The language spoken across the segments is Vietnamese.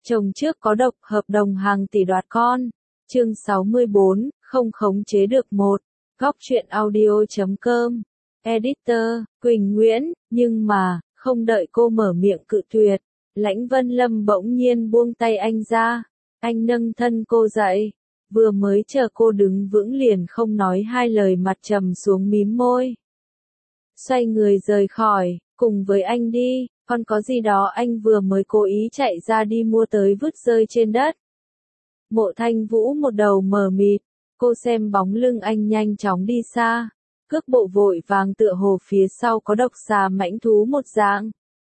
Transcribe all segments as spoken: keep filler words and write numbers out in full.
Chồng trước có độc, hợp đồng hàng tỷ đoạt con. Chương sáu mươi bốn, không khống chế được một. Góc truyện audio chấm com. Editor, Quỳnh Nguyễn, nhưng mà, không đợi cô mở miệng cự tuyệt, Lãnh Vân Lâm bỗng nhiên buông tay anh ra. Anh nâng thân cô dậy. Vừa mới chờ cô đứng vững liền không nói hai lời, mặt trầm xuống mím môi. Xoay người rời khỏi, cùng với anh đi, còn có gì đó anh vừa mới cố ý chạy ra đi mua tới vứt rơi trên đất. Mộ Thanh Vũ một đầu mờ mịt, cô xem bóng lưng anh nhanh chóng đi xa, cước bộ vội vàng tựa hồ phía sau có độc xà mãnh thú một dạng.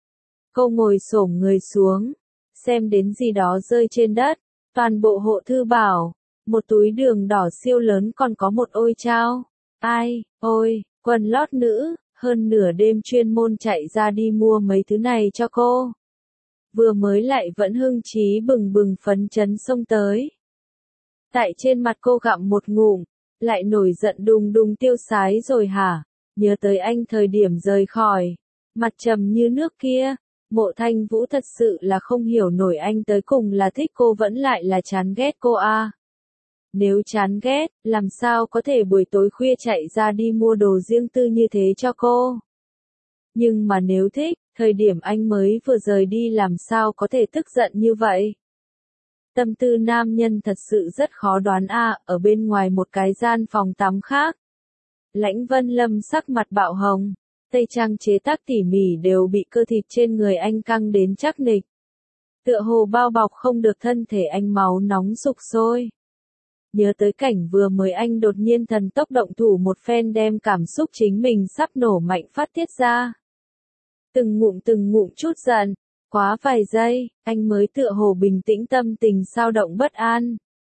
Cô ngồi xổm người xuống, xem đến gì đó rơi trên đất, toàn bộ hộ thư bảo, một túi đường đỏ siêu lớn, còn có một ôi trao. Ai, ôi, quần lót nữ, hơn nửa đêm chuyên môn chạy ra đi mua mấy thứ này cho cô. Vừa mới lại vẫn hưng trí bừng bừng phấn chấn xông tới. Tại trên mặt cô gặm một ngụm, lại nổi giận đùng đùng tiêu sái rồi hả? Nhớ tới anh thời điểm rời khỏi, mặt trầm như nước kia, Mộ Thanh Vũ thật sự là không hiểu nổi anh tới cùng là thích cô vẫn lại là chán ghét cô à. Nếu chán ghét, làm sao có thể buổi tối khuya chạy ra đi mua đồ riêng tư như thế cho cô? Nhưng mà nếu thích, thời điểm anh mới vừa rời đi làm sao có thể tức giận như vậy? Tâm tư nam nhân thật sự rất khó đoán a. Ở bên ngoài một cái gian phòng tắm khác, Lãnh Vân Lâm sắc mặt bạo hồng, tây trang chế tác tỉ mỉ đều bị cơ thịt trên người anh căng đến chắc nịch. Tựa hồ bao bọc không được thân thể anh, máu nóng sục sôi. Nhớ tới cảnh vừa mới anh đột nhiên thần tốc động thủ một phen đem cảm xúc chính mình sắp nổ mạnh phát tiết ra. Từng ngụm từng ngụm chút giận, quá vài giây, anh mới tựa hồ bình tĩnh, tâm tình sao động bất an.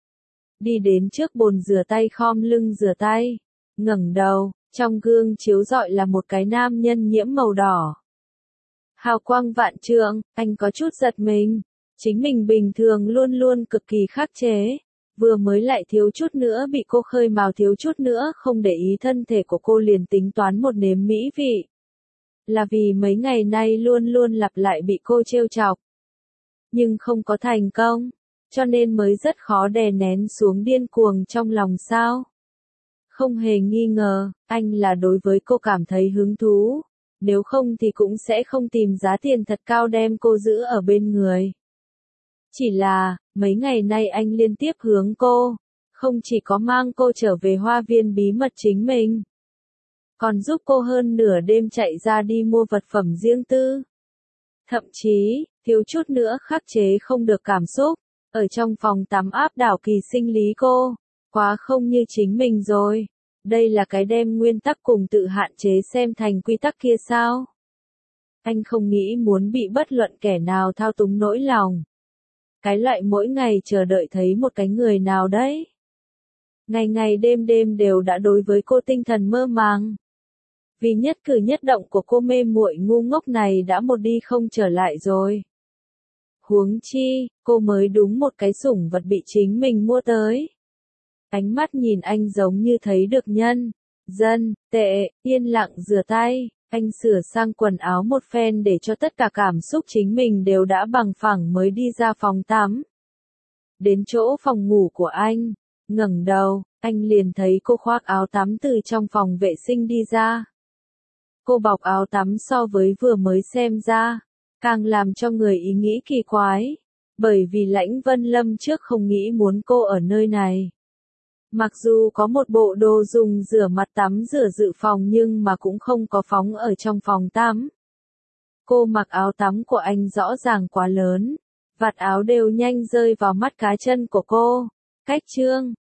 Đi đến trước bồn rửa tay khom lưng rửa tay, ngẩng đầu, trong gương chiếu rọi là một cái nam nhân nhiễm màu đỏ. Hào quang vạn trượng, anh có chút giật mình, chính mình bình thường luôn luôn cực kỳ khắc chế. Vừa mới lại thiếu chút nữa bị cô khơi mào, thiếu chút nữa không để ý thân thể của cô liền tính toán một nếm mỹ vị. Là vì mấy ngày nay luôn luôn lặp lại bị cô trêu chọc. Nhưng không có thành công, cho nên mới rất khó đè nén xuống điên cuồng trong lòng sao. Không hề nghi ngờ, anh là đối với cô cảm thấy hứng thú, nếu không thì cũng sẽ không tìm giá tiền thật cao đem cô giữ ở bên người. Chỉ là, mấy ngày nay anh liên tiếp hướng cô, không chỉ có mang cô trở về hoa viên bí mật chính mình, còn giúp cô hơn nửa đêm chạy ra đi mua vật phẩm riêng tư. Thậm chí, thiếu chút nữa khắc chế không được cảm xúc, ở trong phòng tắm áp đảo kỳ sinh lý cô, quá không như chính mình rồi. Đây là cái đem nguyên tắc cùng tự hạn chế xem thành quy tắc kia sao? Anh không nghĩ muốn bị bất luận kẻ nào thao túng nỗi lòng. Cái loại mỗi ngày chờ đợi thấy một cái người nào đấy. Ngày ngày đêm đêm đều đã đối với cô tinh thần mơ màng. Vì nhất cử nhất động của cô mê muội ngu ngốc này đã một đi không trở lại rồi. Huống chi, cô mới đúng một cái sủng vật bị chính mình mua tới. Ánh mắt nhìn anh giống như thấy được nhân, dân, tệ, yên lặng rửa tay. Anh sửa sang quần áo một phen để cho tất cả cảm xúc chính mình đều đã bằng phẳng mới đi ra phòng tắm. Đến chỗ phòng ngủ của anh, ngẩng đầu, anh liền thấy cô khoác áo tắm từ trong phòng vệ sinh đi ra. Cô bọc áo tắm so với vừa mới xem ra, càng làm cho người ý nghĩ kỳ quái, bởi vì Lãnh Vân Lâm trước không nghĩ muốn cô ở nơi này. Mặc dù có một bộ đồ dùng rửa mặt tắm rửa dự phòng nhưng mà cũng không có phóng ở trong phòng tắm. Cô mặc áo tắm của anh rõ ràng quá lớn, vạt áo đều nhanh rơi vào mắt cá chân của cô. Cách trương,